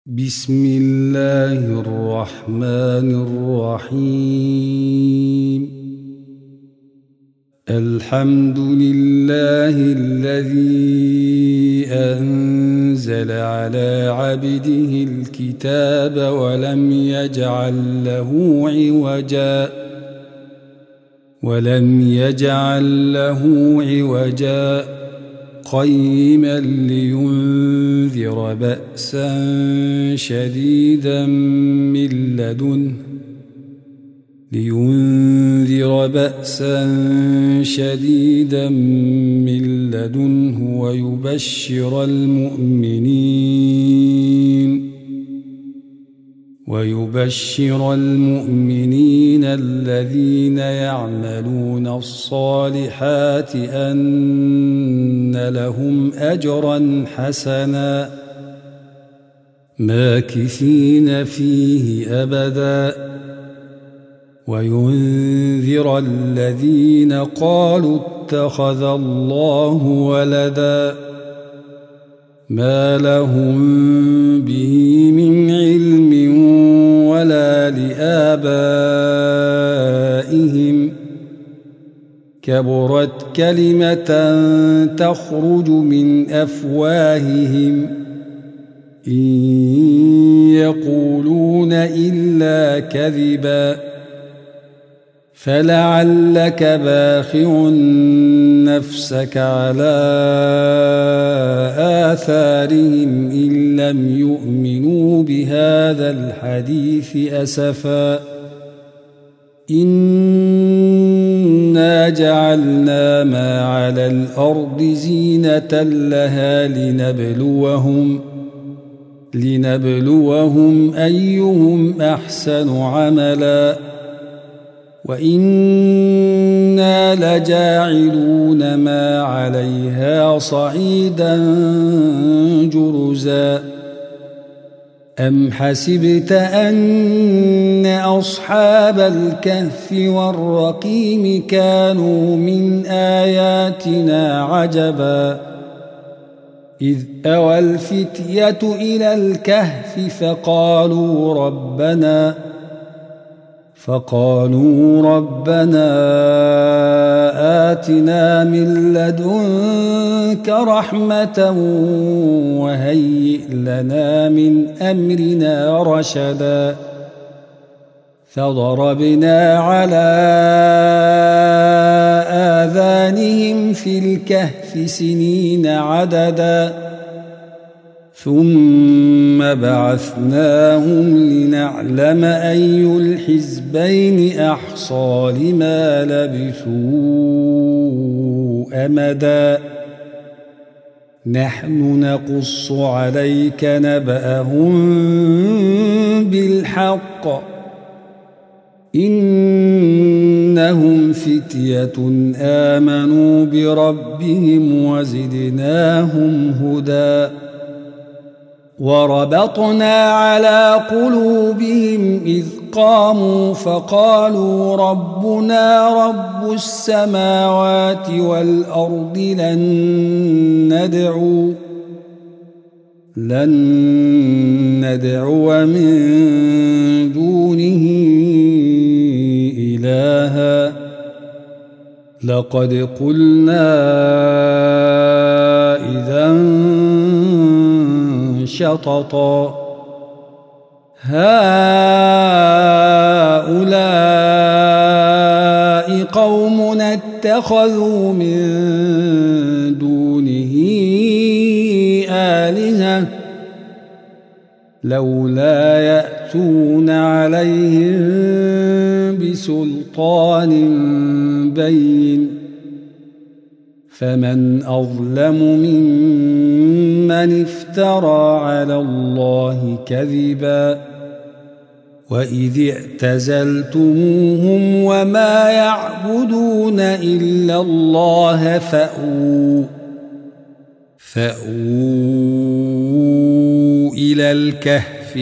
بسم الله الرحمن الرحيم. الحمد لله الذي أنزل على عبده الكتاب ولم يجعل له عوجا قيما لينذر بأسا شديدا من لدنه ويبشر المؤمنين الذين يعملون الصالحات أن لهم أجرا حسنا ماكثين فيه أبدا وينذر الذين قالوا اتخذ الله ولدا ما لهم به من علم ولا لآبائهم كبرت كلمة تخرج من أفواههم إن يقولون إلا كذبا فلعلك باخع نفسك على آثارهم إن لم يؤمنوا بهذا الحديث أسفا إنا جعلنا ما على الأرض زينة لها لنبلوهم أيهم أحسن عملا وإنا لجاعلون ما عليها صعيدا جرزا أم حسبت أن أصحاب الكهف والرقيم كانوا من آياتنا عجبا إذ أوى الفتية إلى الكهف فقالوا ربنا آتنا من لدنك رحمة وهيئ لنا من أمرنا رشدا فضربنا على آذانهم في الكهف سنين عددا ثم بعثناهم لنعلم أي الحزبين أحصى لما لبثوا أمدا نحن نقص عليك نبأهم بالحق إنهم فتية آمنوا بربهم وزدناهم هدى وربطنا على قلوبهم إذ قاموا فقالوا ربنا رب السماوات والأرض لن ندعو من دونه إلها لقد قلنا إذا شططا هؤلاء قوم اتخذوا من دونه آلهة لولا يأتون عليهم بسلطان بين فمن أظلم ممن افترى على الله كذبا وإذ اعتزلتموهم وما يعبدون إلا الله فأووا إلى الكهف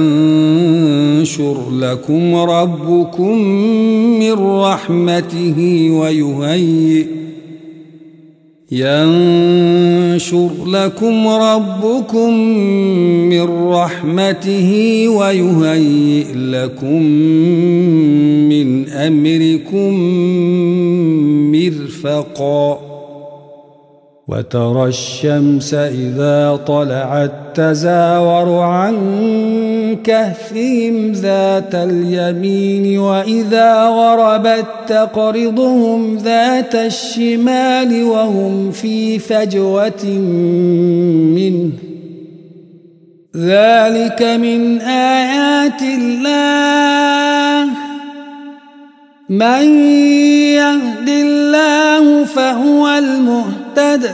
ينشر لكم ربكم من رحمته ينشر لكم ربكم من رحمته ويهيئ لكم من أمركم مرفقا وترى الشمس إذا طلعت تزاور عن كهفهم ذات اليمين وإذا غربت تقرضهم ذات الشمال وهم في فجوة منه ذلك من آيات الله من يهد الله فهو المهتد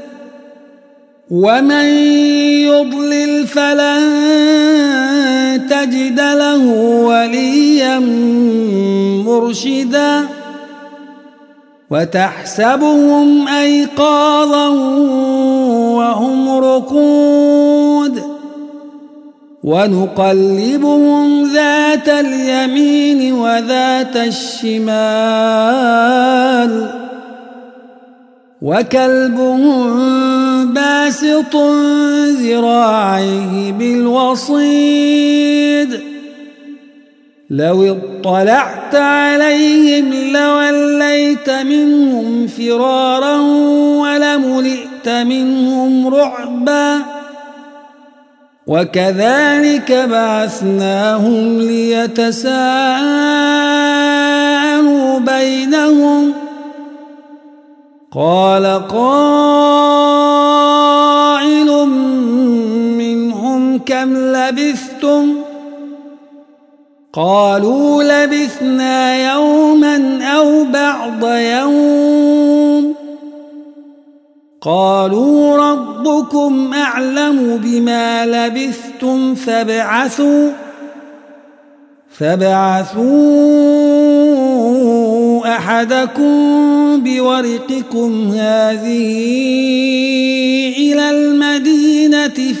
ومن يضلل فلن تجد له وليا مرشدا وتحسبهم أيقاظا وهم رقود ونقلبهم ذات اليمين وذات الشمال وكلبهم باسط ذراعيه بالوصيد لو اطلعت عليهم لوليت منهم فرارا ولملئت منهم رعبا وكذلك بعثناهم ليتساءلوا بينهم قال قائل منهم كم لبثتم قالوا لبثنا يوما أو بعض يوم قالوا ربكم أعلم بما لبثتم فابعثوا أحدكم بورقكم هذه إلى المدينة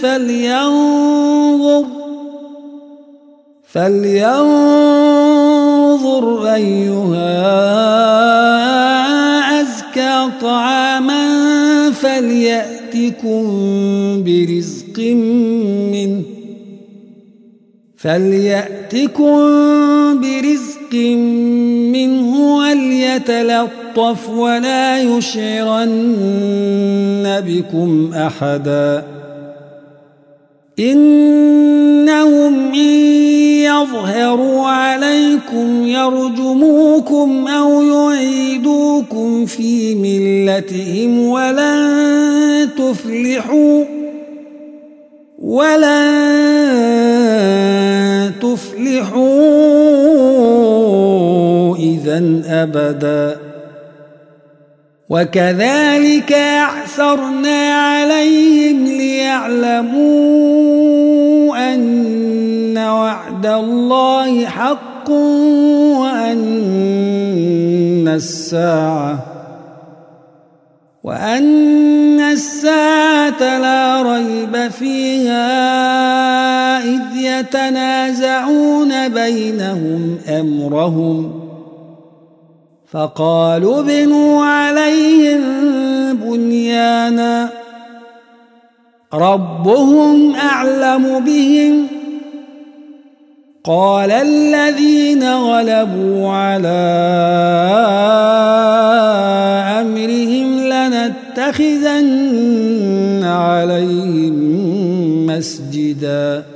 فلينظر أيها أزكى طعاما فليأتكم برزق منه وليتلطف ولا يشعرن بكم أحدا إنهم إن يظهروا عليكم يرجموكم أو يعيدوكم في ملتهم ولن تفلحوا إذن أبدا وكذلك أعثرنا عليهم ليعلموا أن وعد الله حق وأن الساعة لا ريب فيها إذ يتنازعون بينهم أمرهم فقالوا ابنوا عليهم بنيانا ربهم أعلم بهم قال الذين غلبوا على أمرهم لنتخذن عليهم مسجدا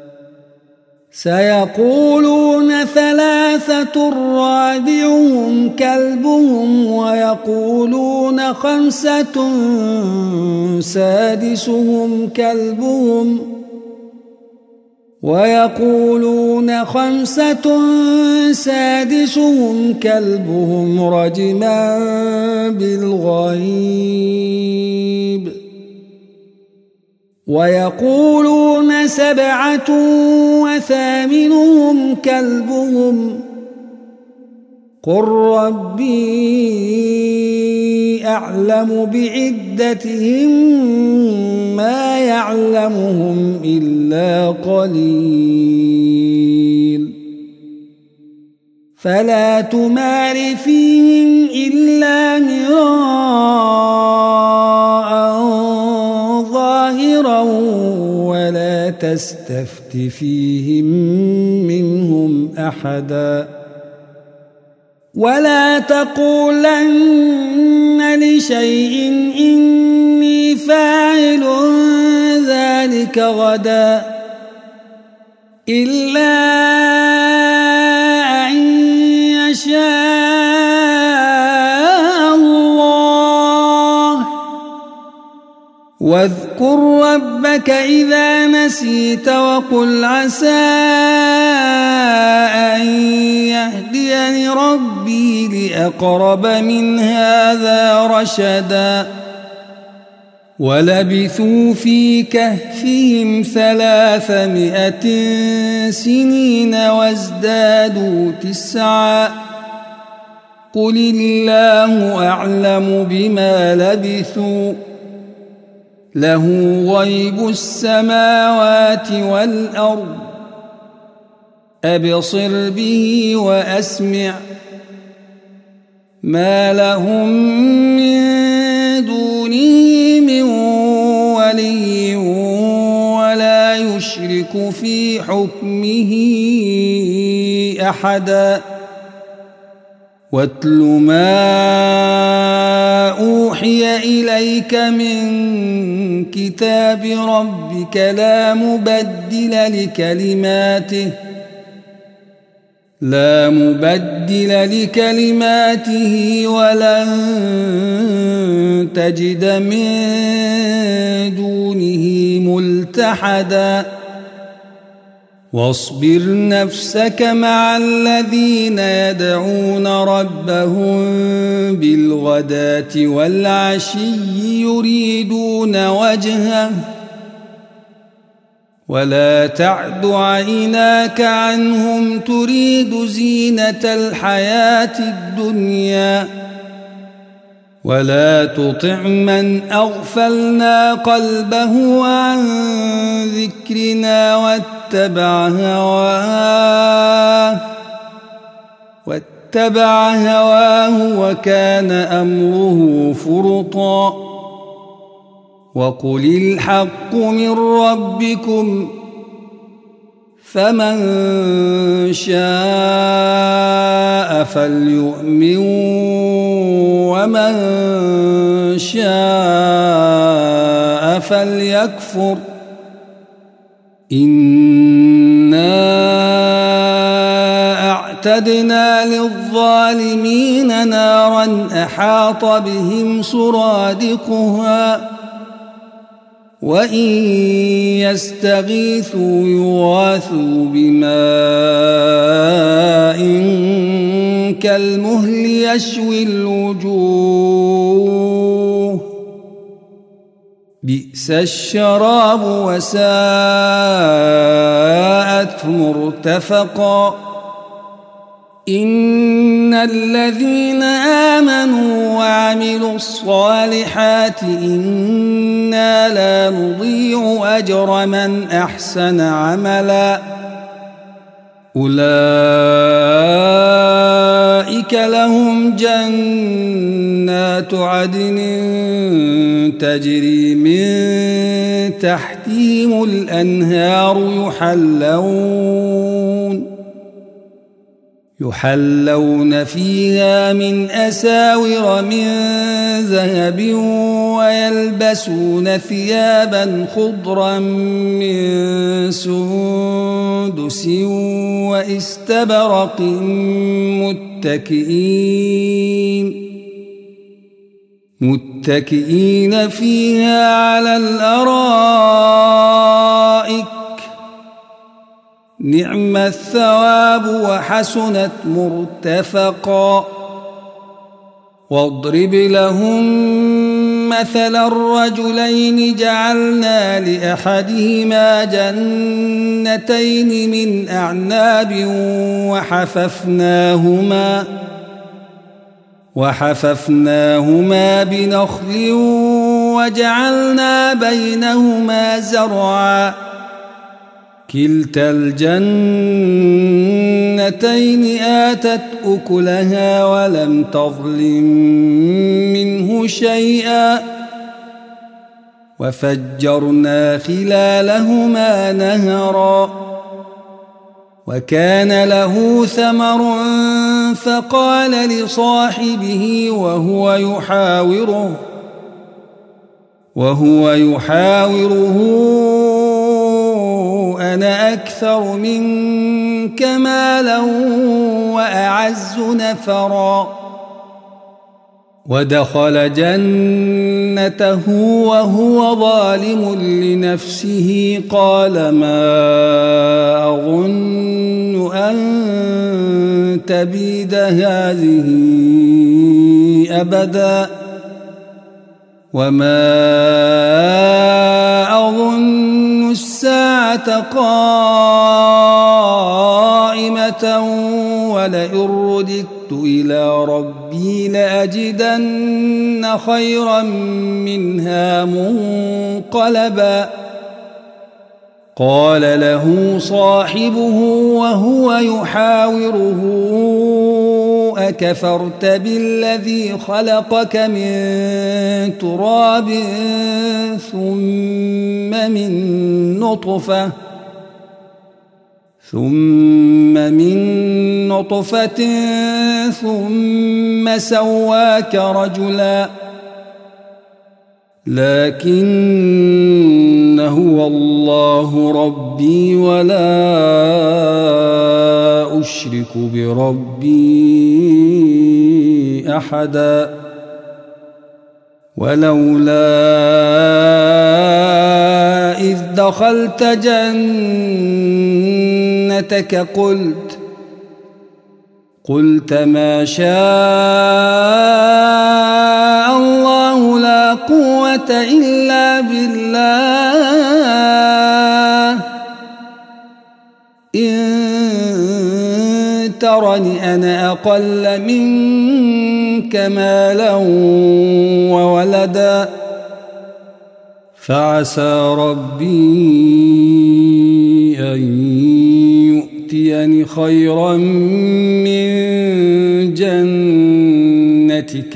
سيقولون ثلاثة رابعهم كلبهم ويقولون خمسة سادسهم كلبهم رجما بالغيب ويقولون 7 وثامنهم كلبهم قل ربي أعلم بعدتهم ما يعلمهم إلا قليل فلا تمار فيهم إلا مراء تستفت فيهم منهم أحدا ولا تقولن لشيء إني فاعل ذلك غدا إلا أن يشاء الله واذكر ربك إذا نسيت وقل عسى أن يهديني ربي لأقرب من هذا رشدا ولبثوا في كهفهم 300 سنين وازدادوا 9 قل الله أعلم بما لبثوا له غيب السماوات والأرض أبصر به وأسمع ما لهم من دونه من ولي ولا يشرك في حكمه أحدا واتل ما أوحي إليك من كتاب ربك لا مبدل لكلماته ولن تجد من دونه ملتحدا واصبر نفسك مع الذين يدعون ربهم بالغداة والعشي يريدون وجهه ولا تعد عيناك عنهم تريد زينة الحياة الدنيا ولا تطع من أغفلنا قلبه عن ذكرنا واتبع هواه وكان أمره فرطا وقل الحق من ربكم فمن شاء فليؤمن ومن شاء فليكفر إنا أعتدنا للظالمين نارا أحاط بهم سرادقها وإن يستغيثوا يغاثوا بماء كالمهل يشوي الوجوه بئس الشراب وساءت مرتفقا إن الذين آمنوا وعملوا الصالحات إنا لا نضيع أجر من أحسن عملا أولئك لهم جنات عدن تجري من تحتهم الأنهار يحلون فيها من أساور من ذهب ويلبسون ثيابا خضرا من سندس واستبرق متكئين فيها على الأرائك نعم الثواب وحسنت مرتفقا واضرب لهم مثل الرجلين جعلنا لأحدهما جنتين من أعناب وحففناهما بنخل وجعلنا بينهما زرعا كلتا الجنتين آتت أكلها ولم تظلم منه شيئا وفجرنا خلالهما نهرا وكان له ثمر فقال لصاحبه وهو يحاوره أنا أكثر منك مالا وأعز نفرا ودخل جنته وهو ظالم لنفسه قال ما أظن أن تبيد هذه أبدا وما أظن الساعة قائمة ولئن رددت إلى ربي لأجدن خيرا منها منقلبا قال له صاحبه وهو يحاوره أكفرت بالذي خلقك من تراب ثم من نطفة ثم سواك رجلا لكن هو الله ربي ولا أشرك بربي أحدا ولولا إذ دخلت جنتك قلت ما شاء الله لا قوة إلا بالله إن ترني أنا أقل منك مالا وولدا فعسى ربي أن يؤتيني خيرا من جنتك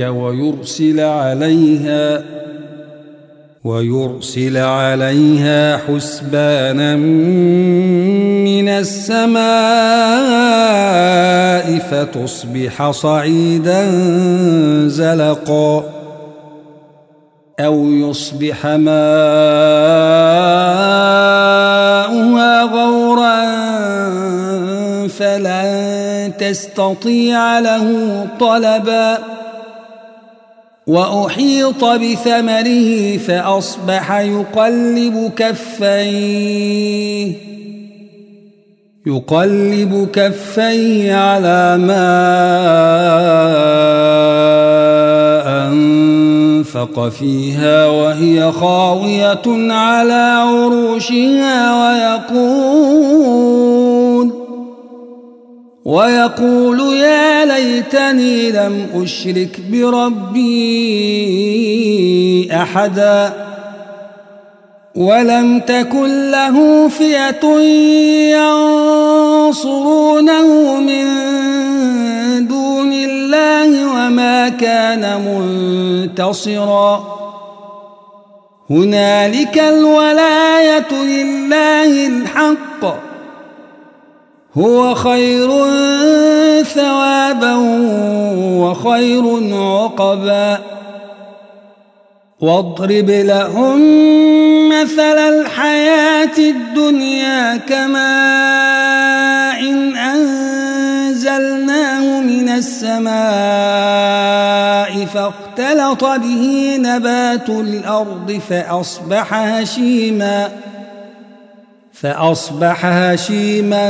ويرسل عليها حسبانا من السماء فتصبح صعيدا زلقا أو يصبح ماؤها غورا فلن تستطيع له طلبا وأحيط بثمره فأصبح يقلب كفيه على ما أنفق فيها وهي خاوية على عروشها ويقول يا ليتني لم أشرك بربي أحدا ولم تكن له فئة ينصرونه من دون الله وما كان منتصرا هنالك الولاية لله الحق هو خير ثوابا وخير عقبا واضرب لهم مثل الحياة الدنيا كماء أنزلناه من السماء فاختلط به نبات الأرض فأصبح هشيما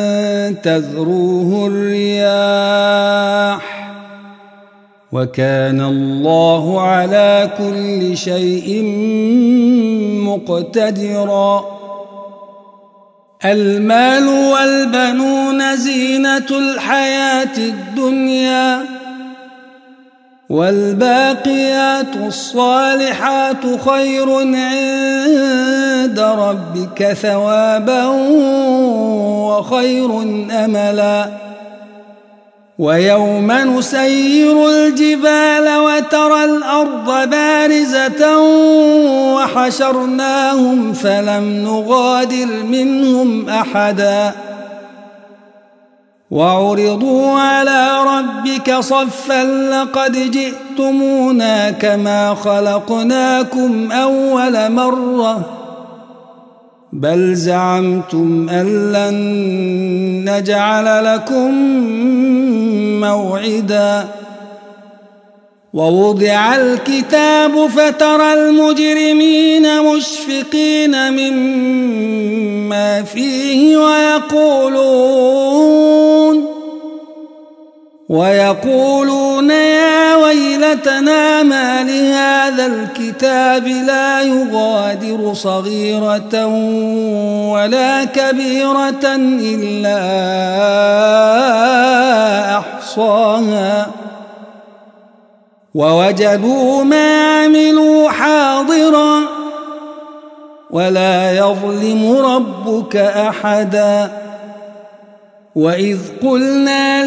تذروه الرياح وكان الله على كل شيء مقتدرا المال والبنون زينة الحياة الدنيا والباقيات الصالحات خير عند ربك ثوابا وخير أملا ويوم نسير الجبال وترى الأرض بارزة وحشرناهم فلم نغادر منهم أحدا وعرضوا على ربك صفا لقد جئتمونا كما خلقناكم أول مرة بل زعمتم أن لن نجعل لكم موعدا ووضع الكتاب فترى المجرمين مشفقين مما فيه ويقولون يا ويلتنا ما لهذا الكتاب لا يغادر صغيرة ولا كبيرة إلا أحصاها ووجدوا ما عملوا حاضرا ولا يظلم ربك أحدا وإذ قلنا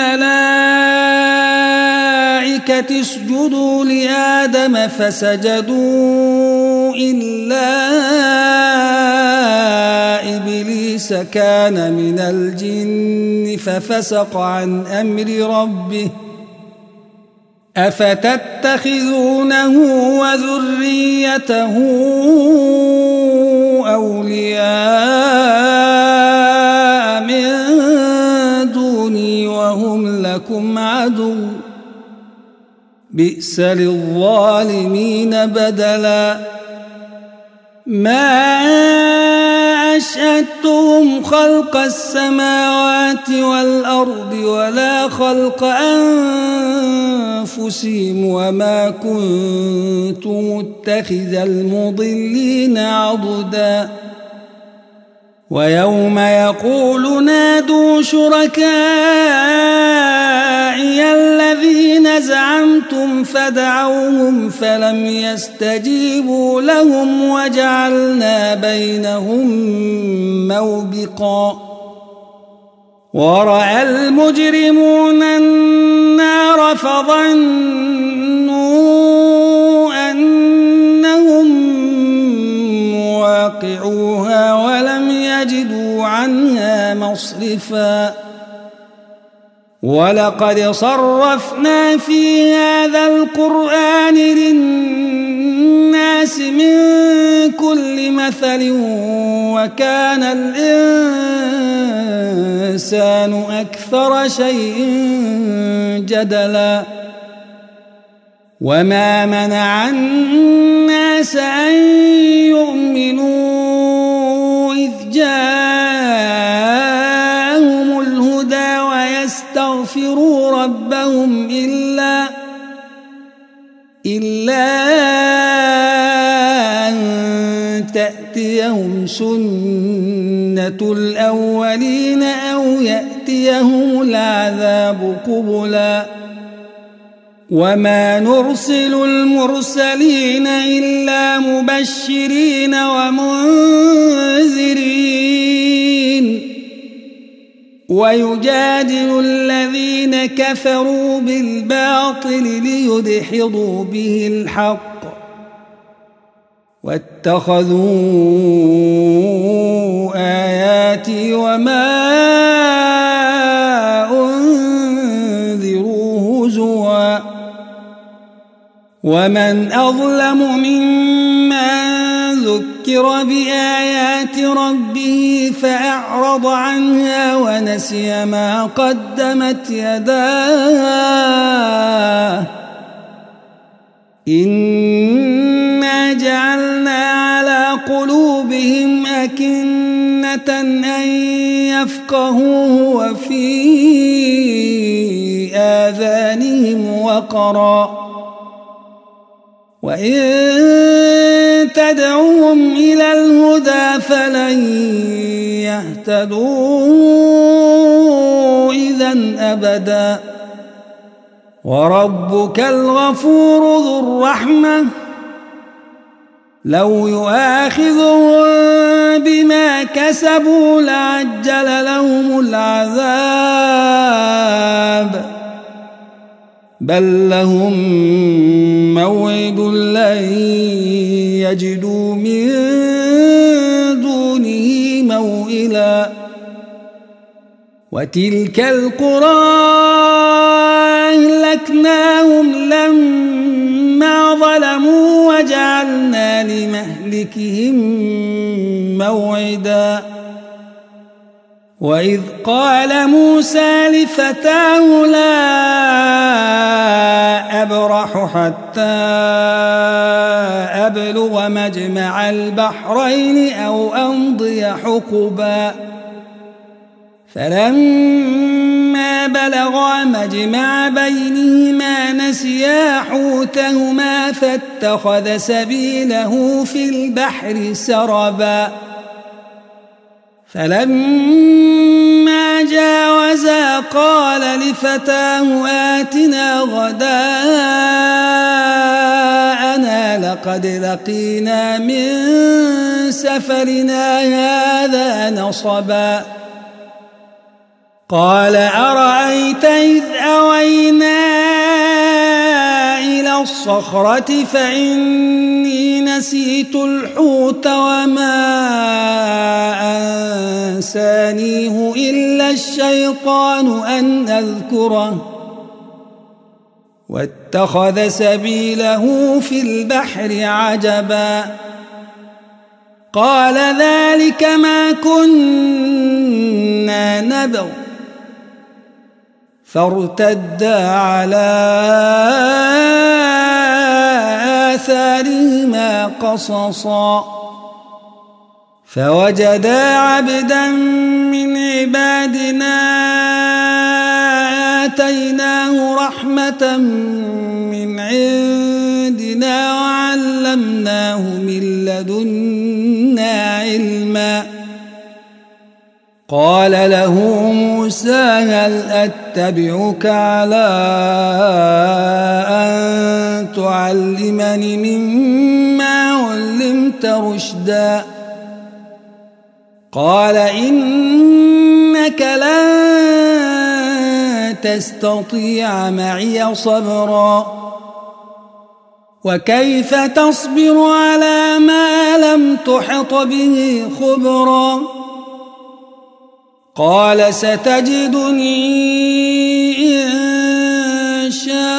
للملائكة اسجدوا لآدم فسجدوا إلا إبليس كان من الجن ففسق عن أمر ربه أفتتخذونه وذريته أولياء من دوني وهم لكم عدو بئس للظالمين بدلا ما أشهدتهم خلق السماوات والأرض ولا خلق أنفسهم وما كنت متخذ المضلين عضدا ويوم يقول نادوا شركائي الذين زعمتم فدعوهم فلم يستجيبوا لهم وجعلنا بينهم موبقا ورأى المجرمون النار فظنوا أنهم مواقعوها ولم يجدوا عنها مصرفا ولقد صرفنا في هذا القرآن للناس من كل مثل وكان الإنسان أكثر شيء جدلا وما منع الناس أن يؤمنوا إذ جاءهم الهدى ويستغفروا ربهم إلا أن تأتيهم سنة الأولين أو يأتيهم العذاب قبلا وما نرسل المرسلين إلا مبشرين ومنذرين ويجادل الذين كفروا بالباطل ليدحضوا به الحق واتخذوا آياتي وما أنذروا هزوا ومن أظلم ممن ذكر بآيات ربه فأعرض عنها ونسي ما قدمت يداه إنا جعلنا على قلوبهم أكنة أن يفقهوه وفي آذانهم وقرا وإن تدعوهم إلى الهدى فلن يهتدوا إذن أبدا وربك الغفور ذو الرحمة لو يؤاخذهم بما كسبوا لعجل لهم العذاب بل لهم موعد لن يجدوا من دونه موئلا وتلك القرى أهلكناهم لما ظلموا وجعلنا لمهلكهم موعدا وإذ قال موسى لفتاه لا أبرح حتى أبلغ مجمع البحرين أو أمضي حقبا فلما بلغا مجمع بينهما نسيا حوتهما فاتخذ سبيله في البحر سربا فلما جاوزا قال لفتاه آتنا غداءنا لقد لقينا من سفرنا هذا نصبا قال أرأيت إذ أوينا إلى الصخرة فإني نسيت الحوت وما أنسانيه إلا الشيطان أن أذكره واتخذ سبيله في البحر عجبا قال ذلك ما كنا نبغ فارتدا على آثارهما قصصا فوجدا عبدا من عبادنا آتيناه رحمة من عندنا وعلمناه من لدنا علما قال له موسى هل أتبعك على أن تعلمني مما علمت رشدا قال إنك لن تستطيع معي صبرا وكيف تصبر على ما لم تحط به خبرا قال ستجدني إن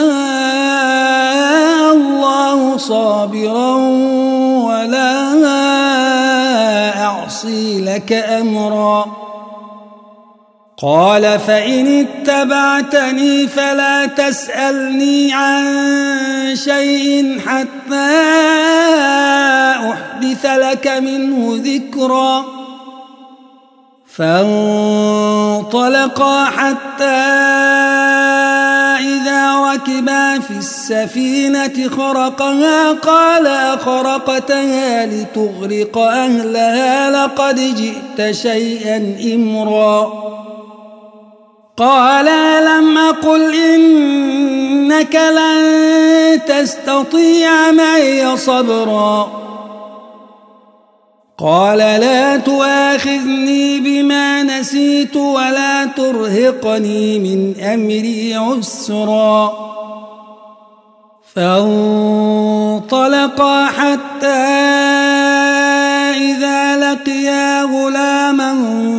شاء الله صابرا ولا أعصي لك أمرا قال فإن اتبعتني فلا تسألني عن شيء حتى أحدث لك منه ذكرا فانطلقا حتى إذا ركبا في السفينة خرقها قال أخرقتها لتغرق أهلها لقد جئت شيئا إمرا قال ألم أقل إنك لن تستطيع معي صبرا قال لا تؤاخذني بما نسيت ولا ترهقني من أمري عسرا فانطلقا حتى إذا لقيا غلاما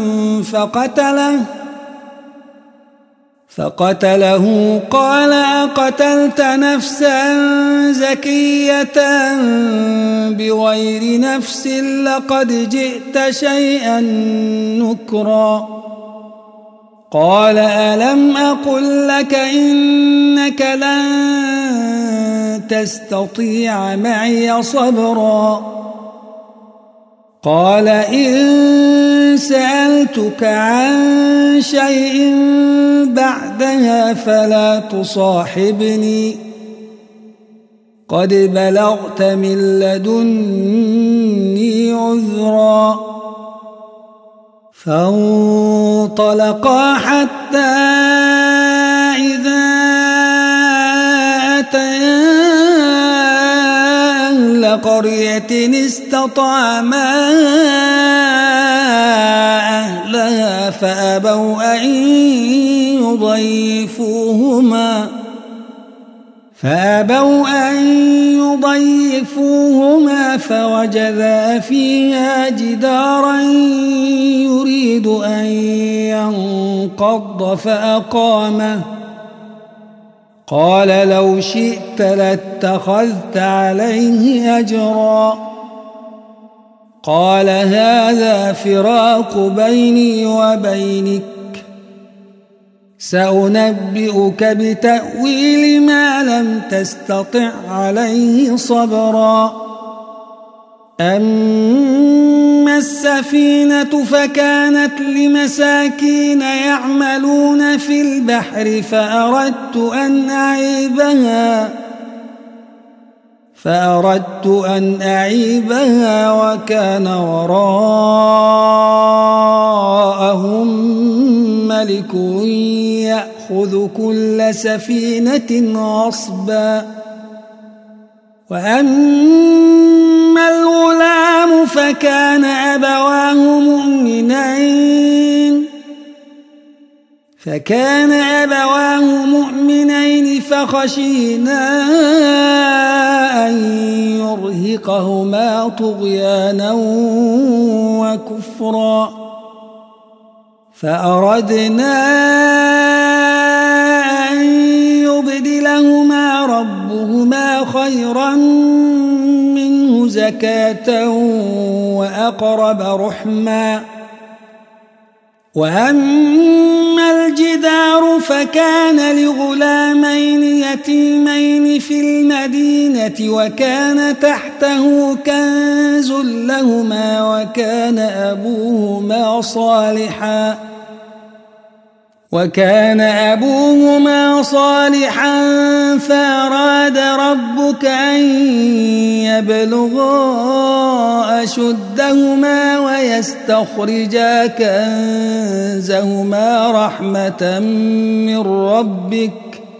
فقتله قال أقتلت نفسا زكية بغير نفس لقد جئت شيئا نكرا قال ألم أقل لك إنك لن تستطيع معي صبرا قال إن سألتك عن شيء بعدها فلا تصاحبني قد بلغت من لدني عذرا فانطلقا حتى إذا أتيا أهل قرية استطعما أهلها فأبوا أن يضيفوهما فوجدا فيها جدارا يريد أن ينقض فأقامه قال لو شئت لاتخذت عليه أجرا قال هذا فراق بيني وبينك سأنبئك بتأويل ما لم تستطع عليه صبرا أما السفينة فكانت لمساكين يعملون في البحر فأردت أن أعيبها وكان وراءهم ملك يأخذ كل سفينة غصبا وأما الغلام فكان أبواه مؤمنين فخشينا أن يرهقهما طغيانا وكفرا فأردنا أن يبدلهما ربهما خيرا منه زكاة وأقرب رحما وأما الجدار فكان لغلامين يتيمين في المدينة وكان تحته كنز لهما وكان أبوهما صالحا فأراد ربك أن يبلغا أشدهما ويستخرجا كنزهما رحمة من ربك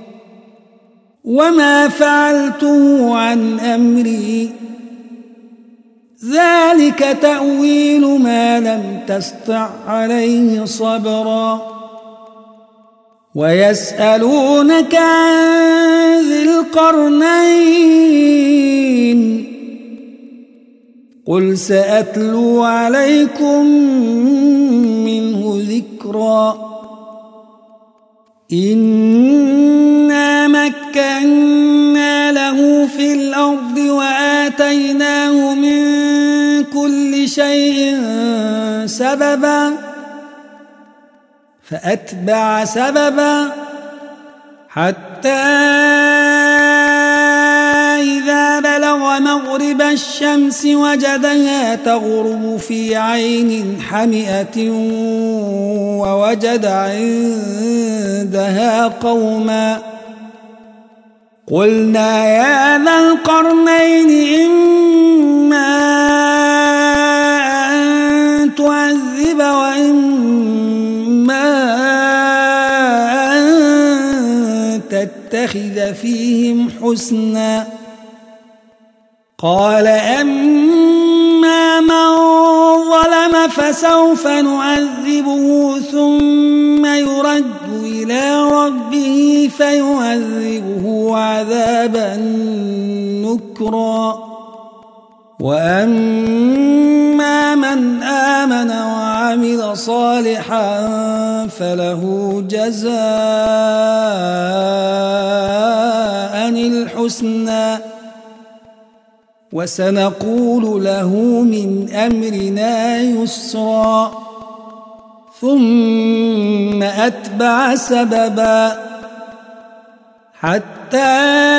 وما فعلته عن أمري ذلك تأويل ما لم تستطع عليه صبرا ويسألونك عن ذي القرنين قل سأتلو عليكم منه ذكرا إنا مكنا له في الأرض وآتيناه من كل شيء سببا فأتبع سببا حتى إذا بلغ مغرب الشمس وجدها تغرب في عين حمئة ووجد عندها قوما قلنا يا ذا القرنين إما أن تعذب وإما أن تتخذ فيهم حسنا قال أما من ظلم فسوف نعذبه ثم يرد إلى ربه فيعذبه عذابا نكرا وأما من آمن وعمل صالحا فله جزاء الحسنى وسنقول له من أمرنا يسرا ثم أتبع سببا حتى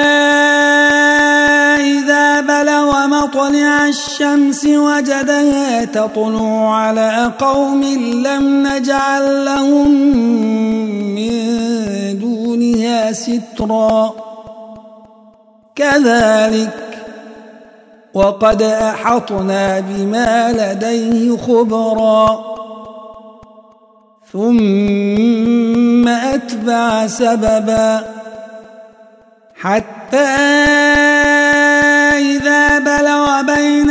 إذا بلغ مطلع الشمس وجدها تطلع على قوم لم نجعل لهم من دونها سترا كذلك وقد أحطنا بما لديه خبرا ثم أتبع سببا حتى إذا بلغ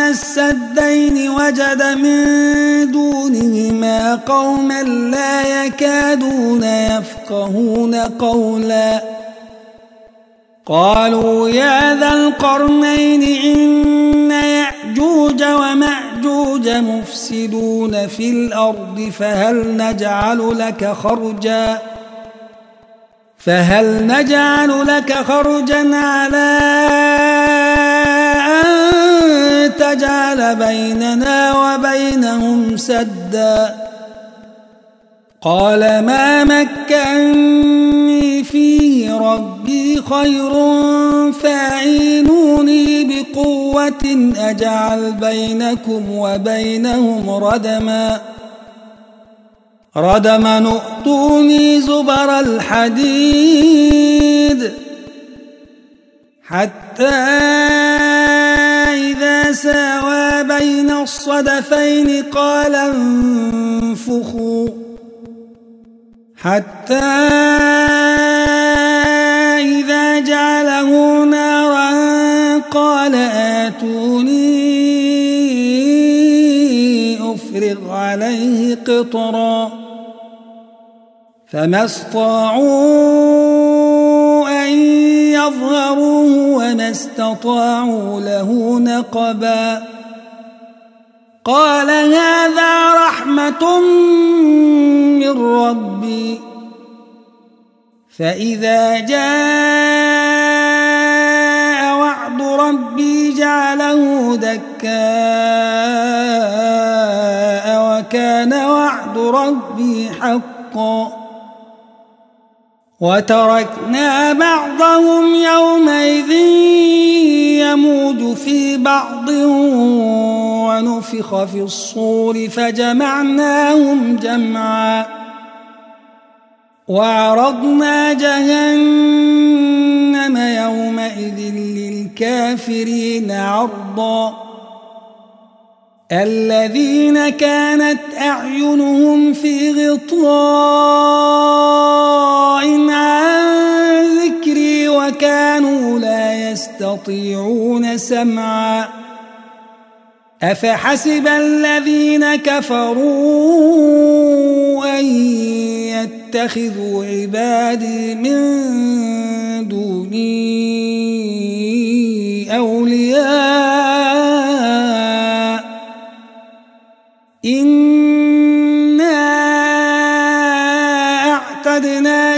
السدين وجد من دونهما قوما لا يكادون يفقهون قولا قالوا يا ذا القرنين إن يأجوج ومأجوج مفسدون في الأرض فهل نجعل لك خرجا على أن تجعل بيننا وبينهم سدا قال ما مكني فيه ربي خير فاعينوني بقوة أجعل بينكم وبينهم ردما ائتوني زبر الحديد حتى إذا ساوى بين الصدفين قال انفخوا حتى إذا جعله نارا قال آتوني أفرغ عليه قطرا فما استطاعوا أن يظهروه وما استطاعوا له نقبا قال هذا رحمة من ربي فإذا جاء وعد ربي جعله دكاء وكان وعد ربي حقا وتركنا بعضهم يومئذ يموج في بعض ونفخ في الصور فجمعناهم جمعا وعرضنا جهنم يومئذ للكافرين عرضا الذين كانت أعينهم في غطاء عن ذكري وكانوا لا يستطيعون سمعا أفحسب الذين كفروا أن يتخذوا عبادي من دوني أولياء إنا أعتدنا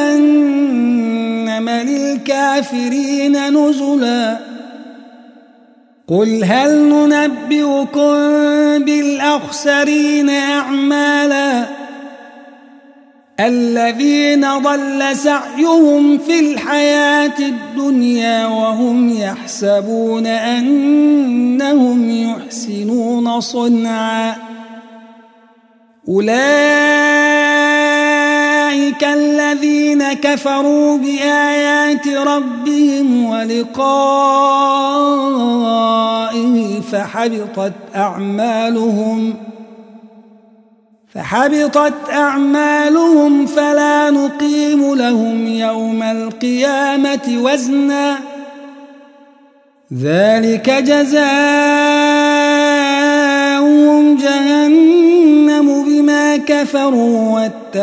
جهنم للكافرين نزلا قل هل ننبئكم بالأخسرين أعمالا الذين ضل سعيهم في الحياة الدنيا وهم يحسبون أنهم يحسنون صنعا أولئك الذين كفروا بآيات ربهم ولقائه فحبطت أعمالهم فلا نقيم لهم يوم القيامة وزنا ذلك جزاؤهم جهنم بما كفروا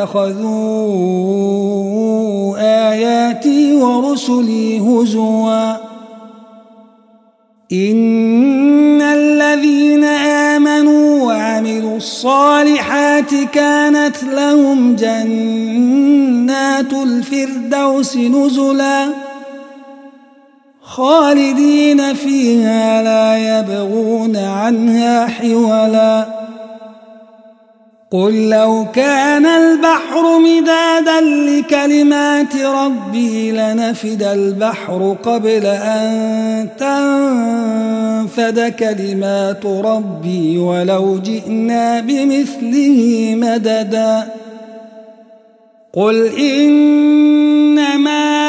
واتخذوا آياتي ورسلي هزوا إن الذين آمنوا وعملوا الصالحات كانت لهم جنات الفردوس نزلا خالدين فيها لا يبغون عنها حولا قل لو كان البحر مدادا لكلمات ربي لنفد البحر قبل أن تنفد كلمات ربي ولو جئنا بمثله مددا قل إنما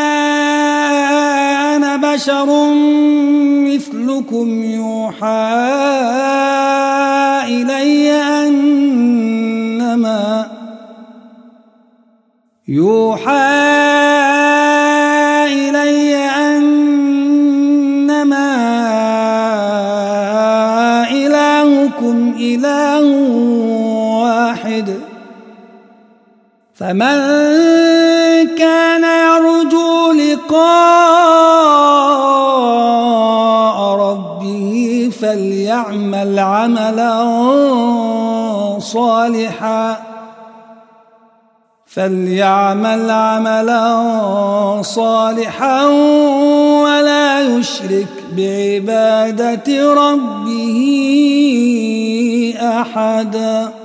أنا بشر مثلكم يوحى إلي أنما فمن كان يرجو لقاء ربه فليعمل عملا صالحا ولا يشرك بعبادة ربه أحدا.